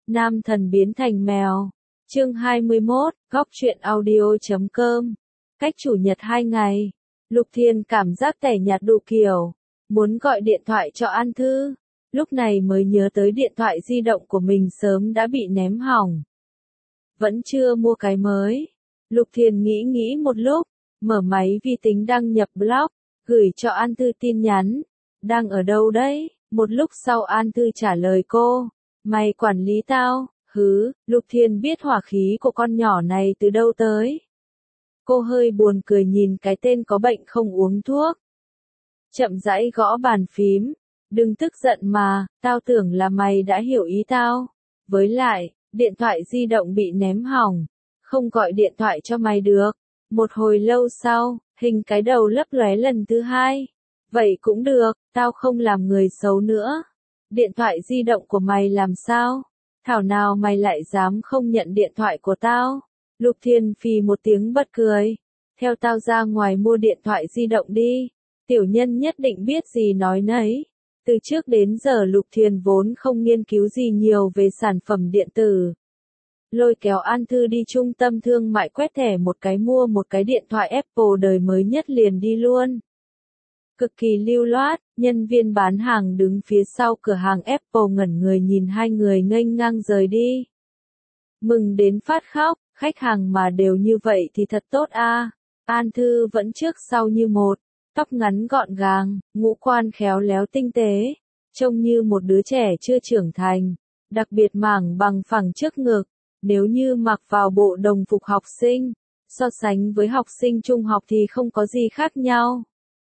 Nam thần biến thành mèo. Chương 21, góc truyện audio.com. Cách chủ nhật 2 ngày. Lục Thiên cảm giác tẻ nhạt đủ kiểu. Muốn gọi điện thoại cho An Thư. Lúc này mới nhớ tới điện thoại di động của mình sớm đã bị ném hỏng. Vẫn chưa mua cái mới. Lục Thiên nghĩ một lúc. Mở máy vi tính đăng nhập blog. Gửi cho An Thư tin nhắn. Đang ở đâu đấy? Một lúc sau An Thư trả lời cô. Mày quản lý tao. Hứ, Lục Thiên biết hỏa khí của con nhỏ này từ đâu tới. Cô hơi buồn cười nhìn cái tên có bệnh không uống thuốc. Chậm rãi gõ bàn phím. Đừng tức giận mà, tao tưởng là mày đã hiểu ý tao. Với lại, điện thoại di động bị ném hỏng. Không gọi điện thoại cho mày được. Một hồi lâu sau, hình cái đầu lấp lóe lần thứ hai. Vậy cũng được, tao không làm người xấu nữa. Điện thoại di động của mày làm sao? Thảo nào mày lại dám không nhận điện thoại của tao? Lục Thiên phì một tiếng bật cười. Theo tao ra ngoài mua điện thoại di động đi. Tiểu nhân nhất định biết gì nói nấy. Từ trước đến giờ Lục Thiên vốn không nghiên cứu gì nhiều về sản phẩm điện tử. Lôi kéo An Thư đi trung tâm thương mại quét thẻ một cái mua một cái điện thoại Apple đời mới nhất liền đi luôn. Cực kỳ lưu loát, nhân viên bán hàng đứng phía sau cửa hàng Apple ngẩn người nhìn hai người nghênh ngang rời đi. Mừng đến phát khóc, khách hàng mà đều như vậy thì thật tốt a. An Thư vẫn trước sau như một, tóc ngắn gọn gàng, ngũ quan khéo léo tinh tế, trông như một đứa trẻ chưa trưởng thành, đặc biệt mảng bằng phẳng trước ngực, nếu như mặc vào bộ đồng phục học sinh, so sánh với học sinh trung học thì không có gì khác nhau.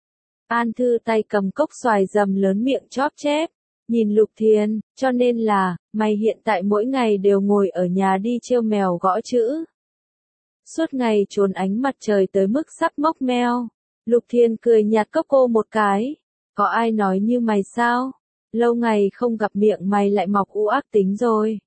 An Thư tay cầm cốc xoài dầm lớn miệng chóp chép, nhìn Lục Thiên, cho nên là, mày hiện tại mỗi ngày đều ngồi ở nhà đi trêu mèo gõ chữ. Suốt ngày trốn ánh mặt trời tới mức sắp mốc meo. Lục Thiên cười nhạt cốc cô một cái. Có ai nói như mày sao? Lâu ngày không gặp miệng mày lại mọc u ác tính rồi.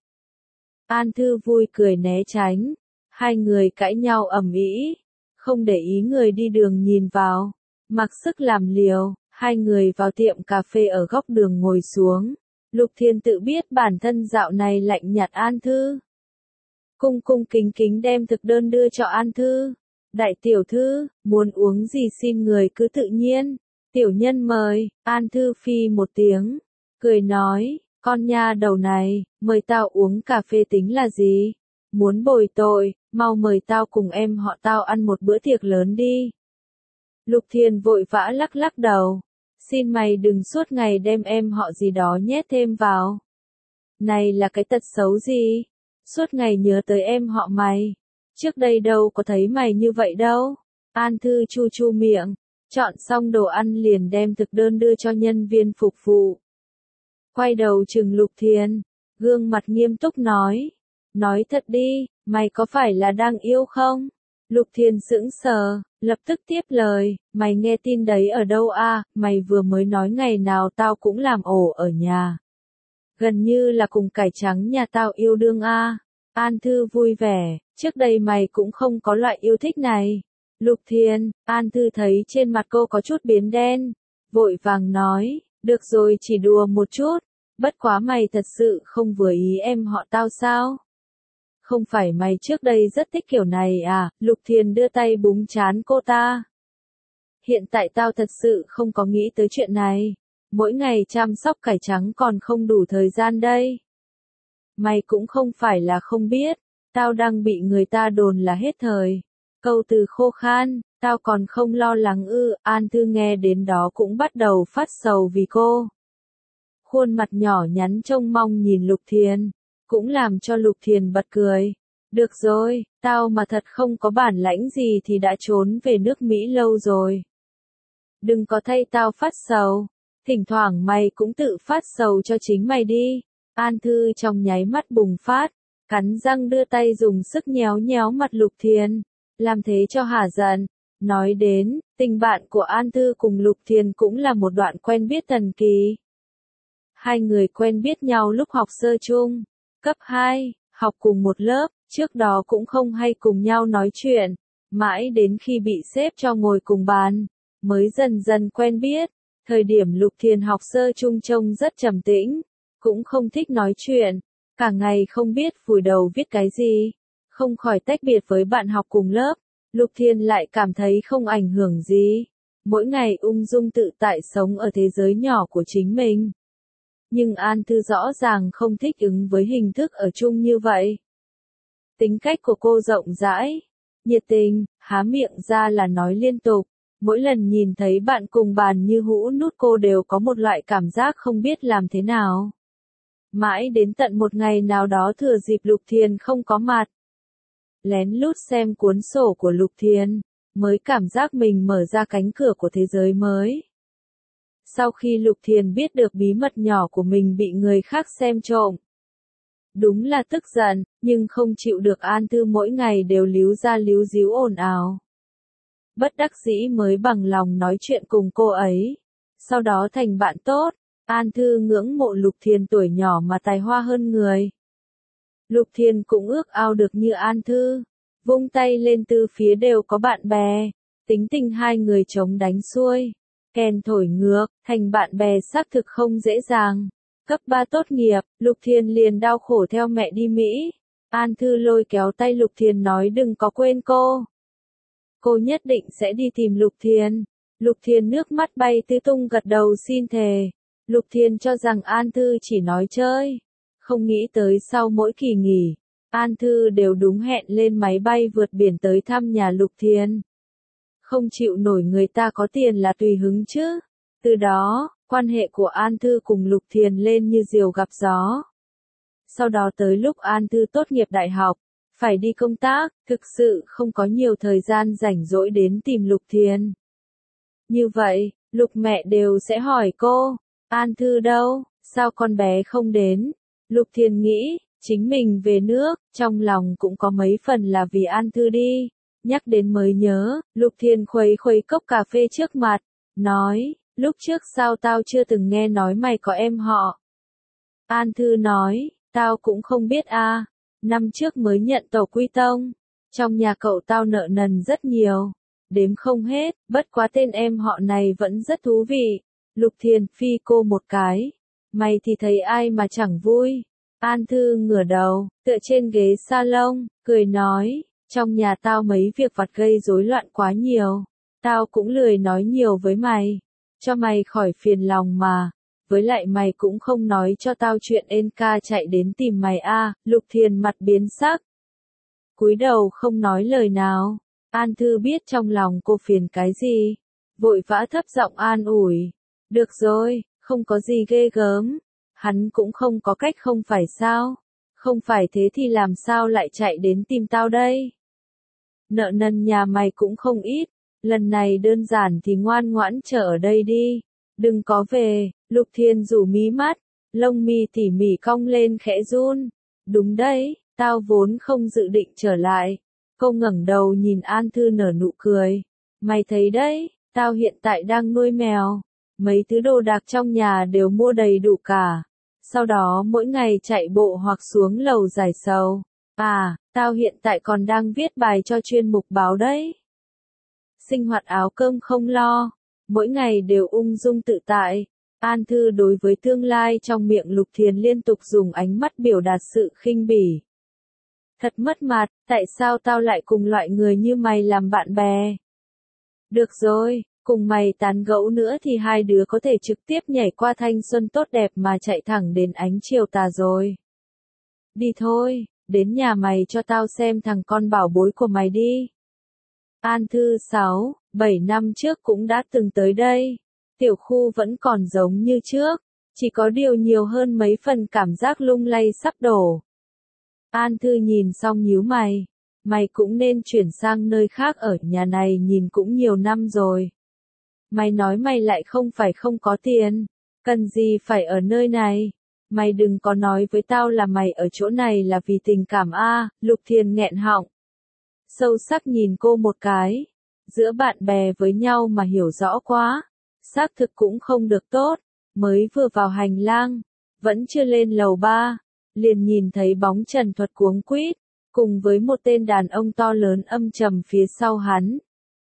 An Thư vui cười né tránh. Hai người cãi nhau ầm ĩ, không để ý người đi đường nhìn vào. Mặc sức làm liều, hai người vào tiệm cà phê ở góc đường ngồi xuống. Lục Thiên tự biết bản thân dạo này lạnh nhạt An Thư. Cung cung kính kính đem thực đơn đưa cho An Thư. Đại tiểu thư, muốn uống gì xin người cứ tự nhiên. Tiểu nhân mời, An Thư phi một tiếng. Cười nói, con nha đầu này, mời tao uống cà phê tính là gì? Muốn bồi tội, mau mời tao cùng em họ tao ăn một bữa tiệc lớn đi. Lục Thiên vội vã lắc lắc đầu. Xin mày đừng suốt ngày đem em họ gì đó nhét thêm vào. Này là cái tật xấu gì? Suốt ngày nhớ tới em họ mày. Trước đây đâu có thấy mày như vậy đâu. An Thư chu chu miệng. Chọn xong đồ ăn liền đem thực đơn đưa cho nhân viên phục vụ. Quay đầu chừng Lục Thiên. Gương mặt nghiêm túc nói. Nói thật đi, mày có phải là đang yêu không? Lục Thiên sững sờ, lập tức tiếp lời, mày nghe tin đấy ở đâu a? Mày vừa mới nói ngày nào tao cũng làm ổ ở nhà. Gần như là cùng cải trắng nhà tao yêu đương a. An Thư vui vẻ, trước đây mày cũng không có loại yêu thích này. Lục Thiên, An Thư thấy trên mặt cô có chút biến đen, vội vàng nói, được rồi chỉ đùa một chút, bất quá mày thật sự không vừa ý em họ tao sao? Không phải mày trước đây rất thích kiểu này à? Lục Thiên đưa tay búng trán cô ta. Hiện tại tao thật sự không có nghĩ tới chuyện này. Mỗi ngày chăm sóc cải trắng còn không đủ thời gian đây. Mày cũng không phải là không biết. Tao đang bị người ta đồn là hết thời. Câu từ khô khan, tao còn không lo lắng ư. An Thư nghe đến đó cũng bắt đầu phát sầu vì cô. Khuôn mặt nhỏ nhắn trông mong nhìn Lục Thiên. Cũng làm cho Lục Thiên bật cười. Được rồi, tao mà thật không có bản lãnh gì thì đã trốn về nước Mỹ lâu rồi. Đừng có thay tao phát sầu. Thỉnh thoảng mày cũng tự phát sầu cho chính mày đi. An Thư trong nháy mắt bùng phát. Cắn răng đưa tay dùng sức nhéo nhéo mặt Lục Thiên. Làm thế cho hả giận. Nói đến, tình bạn của An Thư cùng Lục Thiên cũng là một đoạn quen biết thần kỳ. Hai người quen biết nhau lúc học sơ chung. Cấp 2, học cùng một lớp, trước đó cũng không hay cùng nhau nói chuyện, mãi đến khi bị xếp cho ngồi cùng bàn, mới dần dần quen biết. Thời điểm Lục Thiên học sơ chung trông rất trầm tĩnh, cũng không thích nói chuyện, cả ngày không biết vùi đầu viết cái gì, không khỏi tách biệt với bạn học cùng lớp, Lục Thiên lại cảm thấy không ảnh hưởng gì, mỗi ngày ung dung tự tại sống ở thế giới nhỏ của chính mình. Nhưng An Thư rõ ràng không thích ứng với hình thức ở chung như vậy. Tính cách của cô rộng rãi, nhiệt tình, há miệng ra là nói liên tục. Mỗi lần nhìn thấy bạn cùng bàn như hũ nút cô đều có một loại cảm giác không biết làm thế nào. Mãi đến tận một ngày nào đó thừa dịp Lục Thiền không có mặt. Lén lút xem cuốn sổ của Lục Thiền, mới cảm giác mình mở ra cánh cửa của thế giới mới. Sau khi Lục Thiền biết được bí mật nhỏ của mình bị người khác xem trộm. Đúng là tức giận, nhưng không chịu được An Thư mỗi ngày đều líu ra líu díu ồn ào. Bất đắc dĩ mới bằng lòng nói chuyện cùng cô ấy. Sau đó thành bạn tốt, An Thư ngưỡng mộ Lục Thiền tuổi nhỏ mà tài hoa hơn người. Lục Thiền cũng ước ao được như An Thư, vung tay lên từ phía đều có bạn bè, tính tình hai người chống đánh xuôi, kèn thổi ngược, thành bạn bè xác thực không dễ dàng. Cấp 3 tốt nghiệp, Lục Thiền liền đau khổ theo mẹ đi Mỹ. An Thư lôi kéo tay Lục Thiền nói đừng có quên cô. Cô nhất định sẽ đi tìm Lục Thiền. Lục Thiền nước mắt bay tứ tung gật đầu xin thề. Lục Thiền cho rằng An Thư chỉ nói chơi. Không nghĩ tới sau mỗi kỳ nghỉ, An Thư đều đúng hẹn lên máy bay vượt biển tới thăm nhà Lục Thiền. Không chịu nổi người ta có tiền là tùy hứng chứ. Từ đó, quan hệ của An Thư cùng Lục Thiền lên như diều gặp gió. Sau đó tới lúc An Thư tốt nghiệp đại học, phải đi công tác, thực sự không có nhiều thời gian rảnh rỗi đến tìm Lục Thiền. Như vậy, Lục mẹ đều sẽ hỏi cô, An Thư đâu, sao con bé không đến? Lục Thiền nghĩ, chính mình về nước, trong lòng cũng có mấy phần là vì An Thư đi. Nhắc đến mới nhớ, Lục Thiền khuấy khuấy cốc cà phê trước mặt, nói, lúc trước sao tao chưa từng nghe nói mày có em họ. An Thư nói, tao cũng không biết a. Năm trước mới nhận tàu quy tông, trong nhà cậu tao nợ nần rất nhiều, đếm không hết, bất quá tên em họ này vẫn rất thú vị. Lục Thiền phi cô một cái, mày thì thấy ai mà chẳng vui. An Thư ngửa đầu, tựa trên ghế salon, cười nói, trong nhà tao mấy việc vặt gây rối loạn quá nhiều, tao cũng lười nói nhiều với mày, cho mày khỏi phiền lòng mà. Với lại mày cũng không nói cho tao chuyện Enca chạy đến tìm mày a. Lục Thiền mặt biến sắc, cúi đầu không nói lời nào. An Thư biết trong lòng cô phiền cái gì, vội vã thấp giọng an ủi, được rồi, không có gì ghê gớm, hắn cũng không có cách không phải sao, không phải thế thì làm sao lại chạy đến tìm tao đây. Nợ nần nhà mày cũng không ít, lần này đơn giản thì ngoan ngoãn chờ ở đây đi, đừng có về. Lục Thiền rủ mí mắt, lông mi tỉ mỉ cong lên khẽ run. Đúng đấy, tao vốn không dự định trở lại. Cô ngẩng đầu nhìn An Thư nở nụ cười. Mày thấy đấy, tao hiện tại đang nuôi mèo. Mấy thứ đồ đạc trong nhà đều mua đầy đủ cả. Sau đó mỗi ngày chạy bộ hoặc xuống lầu giải sầu. À, tao hiện tại còn đang viết bài cho chuyên mục báo đấy. Sinh hoạt áo cơm không lo, mỗi ngày đều ung dung tự tại. An Thư đối với tương lai trong miệng Lục Thiền liên tục dùng ánh mắt biểu đạt sự khinh bỉ. Thật mất mặt, tại sao tao lại cùng loại người như mày làm bạn bè? Được rồi, cùng mày tán gẫu nữa thì hai đứa có thể trực tiếp nhảy qua thanh xuân tốt đẹp mà chạy thẳng đến ánh chiều tà rồi. Đi thôi, đến nhà mày cho tao xem thằng con bảo bối của mày đi. An Thư 6, 7 năm trước cũng đã từng tới đây. Tiểu khu vẫn còn giống như trước, chỉ có điều nhiều hơn mấy phần cảm giác lung lay sắp đổ. An Thư nhìn xong nhíu mày, mày cũng nên chuyển sang nơi khác, ở nhà này nhìn cũng nhiều năm rồi. Mày nói mày lại không phải không có tiền, cần gì phải ở nơi này. Mày đừng có nói với tao là mày ở chỗ này là vì tình cảm a. Lục Thiền nghẹn họng, sâu sắc nhìn cô một cái. Giữa bạn bè với nhau mà hiểu rõ quá, xác thực cũng không được tốt. Mới vừa vào hành lang, vẫn chưa lên lầu 3, liền nhìn thấy bóng Trần Thuật cuống quýt, cùng với một tên đàn ông to lớn âm trầm phía sau hắn.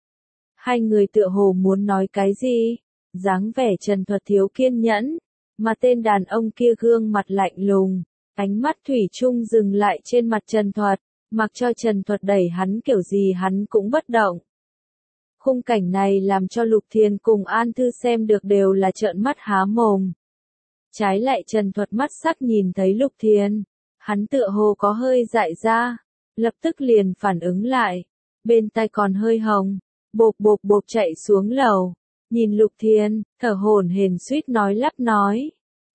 Hai người tựa hồ muốn nói cái gì, dáng vẻ Trần Thuật thiếu kiên nhẫn, mà tên đàn ông kia gương mặt lạnh lùng, Ánh mắt thủy chung dừng lại trên mặt Trần Thuật, mặc cho Trần Thuật đẩy hắn kiểu gì hắn cũng bất động. Khung cảnh này làm cho Lục Thiên cùng An Thư xem được đều là trợn mắt há mồm. Trái lại Trần Thuật mắt sắc nhìn thấy Lục Thiên, hắn tựa hồ có hơi dại ra, lập tức liền phản ứng lại, bên tai còn hơi hồng, bộp bộp bộp chạy xuống lầu, nhìn Lục Thiên, thở hổn hển suýt nói lắp nói.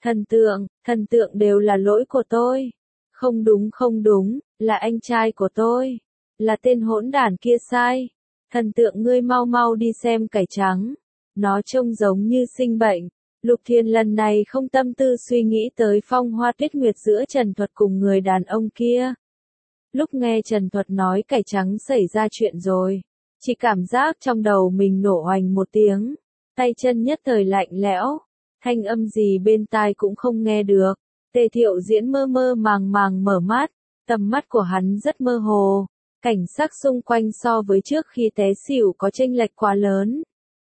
Thần tượng đều là lỗi của tôi. Không đúng, là anh trai của tôi. Là tên hỗn đản kia sai. Thần tượng ngươi mau mau đi xem cải trắng. Nó trông giống như sinh bệnh. Lục Thiên lần này không tâm tư suy nghĩ tới phong hoa tuyết nguyệt giữa Trần Thuật cùng người đàn ông kia. Lúc nghe Trần Thuật nói cải trắng xảy ra chuyện rồi, chỉ cảm giác trong đầu mình nổ oành một tiếng, tay chân nhất thời lạnh lẽo, thanh âm gì bên tai cũng không nghe được. Tề Thiệu Diễn mơ mơ màng màng mở mắt, tầm mắt của hắn rất mơ hồ, cảnh sắc xung quanh so với trước khi té xỉu có chênh lệch quá lớn.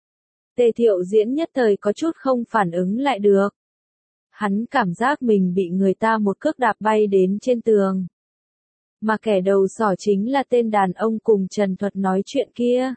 Tề Thiệu Diễn nhất thời có chút không phản ứng lại được. Hắn cảm giác mình bị người ta một cước đạp bay đến trên tường. Mà kẻ đầu sỏ chính là tên đàn ông cùng Trần Thuật nói chuyện kia.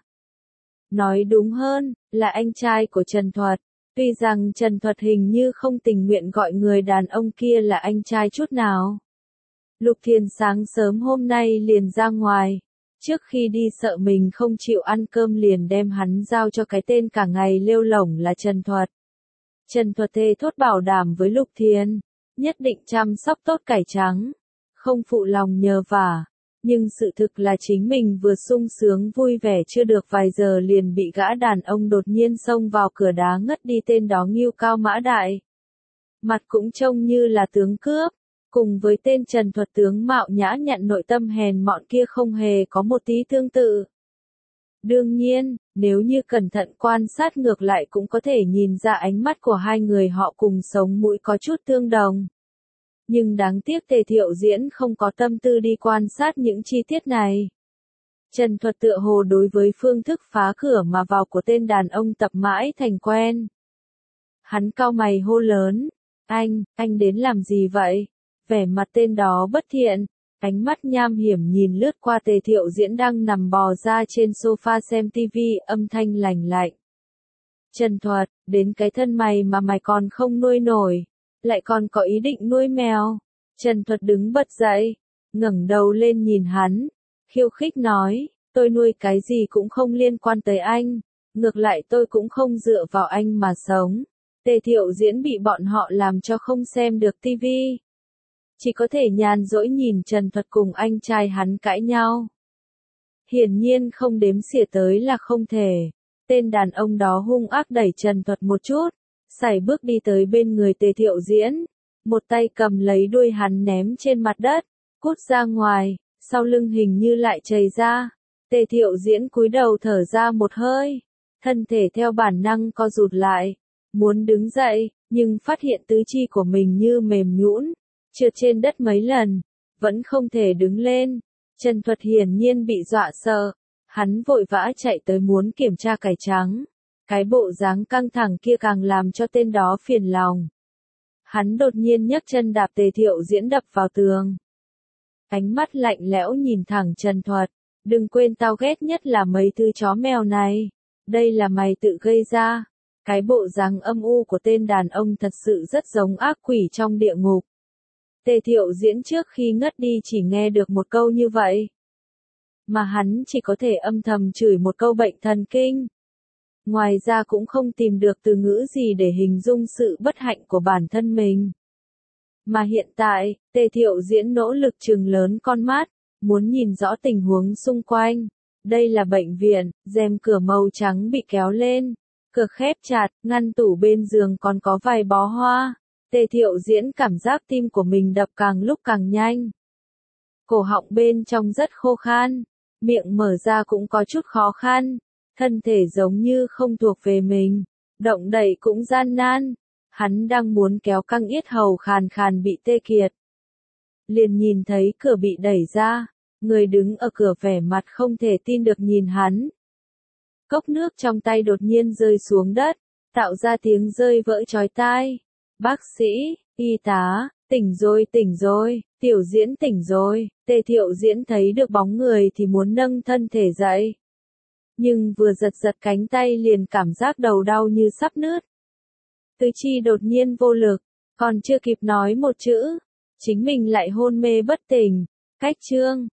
Nói đúng hơn, là anh trai của Trần Thuật. Tuy rằng Trần Thuật hình như không tình nguyện gọi người đàn ông kia là anh trai chút nào. Lục Thiên sáng sớm hôm nay liền ra ngoài. Trước khi đi sợ mình không chịu ăn cơm liền đem hắn giao cho cái tên cả ngày lêu lổng là Trần Thuật. Trần Thuật thề thốt bảo đảm với Lục Thiên, nhất định chăm sóc tốt cải trắng, không phụ lòng nhờ vả. Nhưng sự thực là chính mình vừa sung sướng vui vẻ chưa được vài giờ liền bị gã đàn ông đột nhiên xông vào cửa đá ngất đi tên đó Ngưu Cao Mã Đại. Mặt cũng trông như là tướng cướp, cùng với tên Trần Thuật tướng mạo nhã nhặn nội tâm hèn mọn kia không hề có một tí tương tự. Đương nhiên, nếu như cẩn thận quan sát ngược lại cũng có thể nhìn ra ánh mắt của hai người họ cùng sống mũi có chút tương đồng. Nhưng đáng tiếc Tề Thiệu Diễn không có tâm tư đi quan sát những chi tiết này. Trần Thuật tựa hồ đối với phương thức phá cửa mà vào của tên đàn ông tập mãi thành quen. Hắn cau mày hô lớn, anh đến làm gì vậy? Vẻ mặt tên đó bất thiện, ánh mắt nham hiểm nhìn lướt qua Tề Thiệu Diễn đang nằm bò ra trên sofa xem tivi, âm thanh lành lạnh. Trần Thuật, đến cái thân mày mà mày còn không nuôi nổi, lại còn có ý định nuôi mèo. Trần Thuật đứng bật dậy, ngẩng đầu lên nhìn hắn, khiêu khích nói, tôi nuôi cái gì cũng không liên quan tới anh, ngược lại tôi cũng không dựa vào anh mà sống. Tề Thiệu Diễn bị bọn họ làm cho không xem được tivi. Chỉ có thể nhàn rỗi nhìn Trần Thuật cùng anh trai hắn cãi nhau. Hiển nhiên không đếm xỉa tới là không thể. Tên đàn ông đó hung ác đẩy Trần Thuật một chút, sải bước đi tới bên người Tề Thiệu Diễn, một tay cầm lấy đuôi hắn ném trên mặt đất, cút ra ngoài, sau lưng hình như lại chảy ra. Tề Thiệu Diễn cúi đầu thở ra một hơi, thân thể theo bản năng co rụt lại, muốn đứng dậy, nhưng phát hiện tứ chi của mình như mềm nhũn, trượt trên đất mấy lần, vẫn không thể đứng lên. Trần Thuật hiển nhiên bị dọa sợ, hắn vội vã chạy tới muốn kiểm tra cải trắng. Cái bộ dáng căng thẳng kia càng làm cho tên đó phiền lòng. Hắn đột nhiên nhấc chân đạp Tề Thiệu Diễn đập vào tường. Ánh mắt lạnh lẽo nhìn thẳng Trần Thuật, đừng quên tao ghét nhất là mấy thứ chó mèo này. Đây là mày tự gây ra. Cái bộ dáng âm u của tên đàn ông thật sự rất giống ác quỷ trong địa ngục. Tề Thiệu Diễn trước khi ngất đi chỉ nghe được một câu như vậy. Mà hắn chỉ có thể âm thầm chửi một câu bệnh thần kinh. Ngoài ra cũng không tìm được từ ngữ gì để hình dung sự bất hạnh của bản thân mình. Mà hiện tại, Tề Thiệu Diễn nỗ lực trừng lớn con mắt, muốn nhìn rõ tình huống xung quanh. Đây là bệnh viện, rèm cửa màu trắng bị kéo lên, cửa khép chặt, ngăn tủ bên giường còn có vài bó hoa. Tề Thiệu Diễn cảm giác tim của mình đập càng lúc càng nhanh. Cổ họng bên trong rất khô khan, miệng mở ra cũng có chút khó khăn, thân thể giống như không thuộc về mình, động đậy cũng gian nan. Hắn đang muốn kéo căng yết hầu khàn khàn bị tê kiệt. Liền nhìn thấy cửa bị đẩy ra, người đứng ở cửa vẻ mặt không thể tin được nhìn hắn. Cốc nước trong tay đột nhiên rơi xuống đất, tạo ra tiếng rơi vỡ chói tai. Bác sĩ, y tá, tỉnh rồi, Tiểu Diễn tỉnh rồi, Tề Thiệu Diễn thấy được bóng người thì muốn nâng thân thể dậy. Nhưng vừa giật giật cánh tay liền cảm giác đầu đau như sắp nứt. Tứ chi đột nhiên vô lực, còn chưa kịp nói một chữ, chính mình lại hôn mê bất tỉnh. Cách chương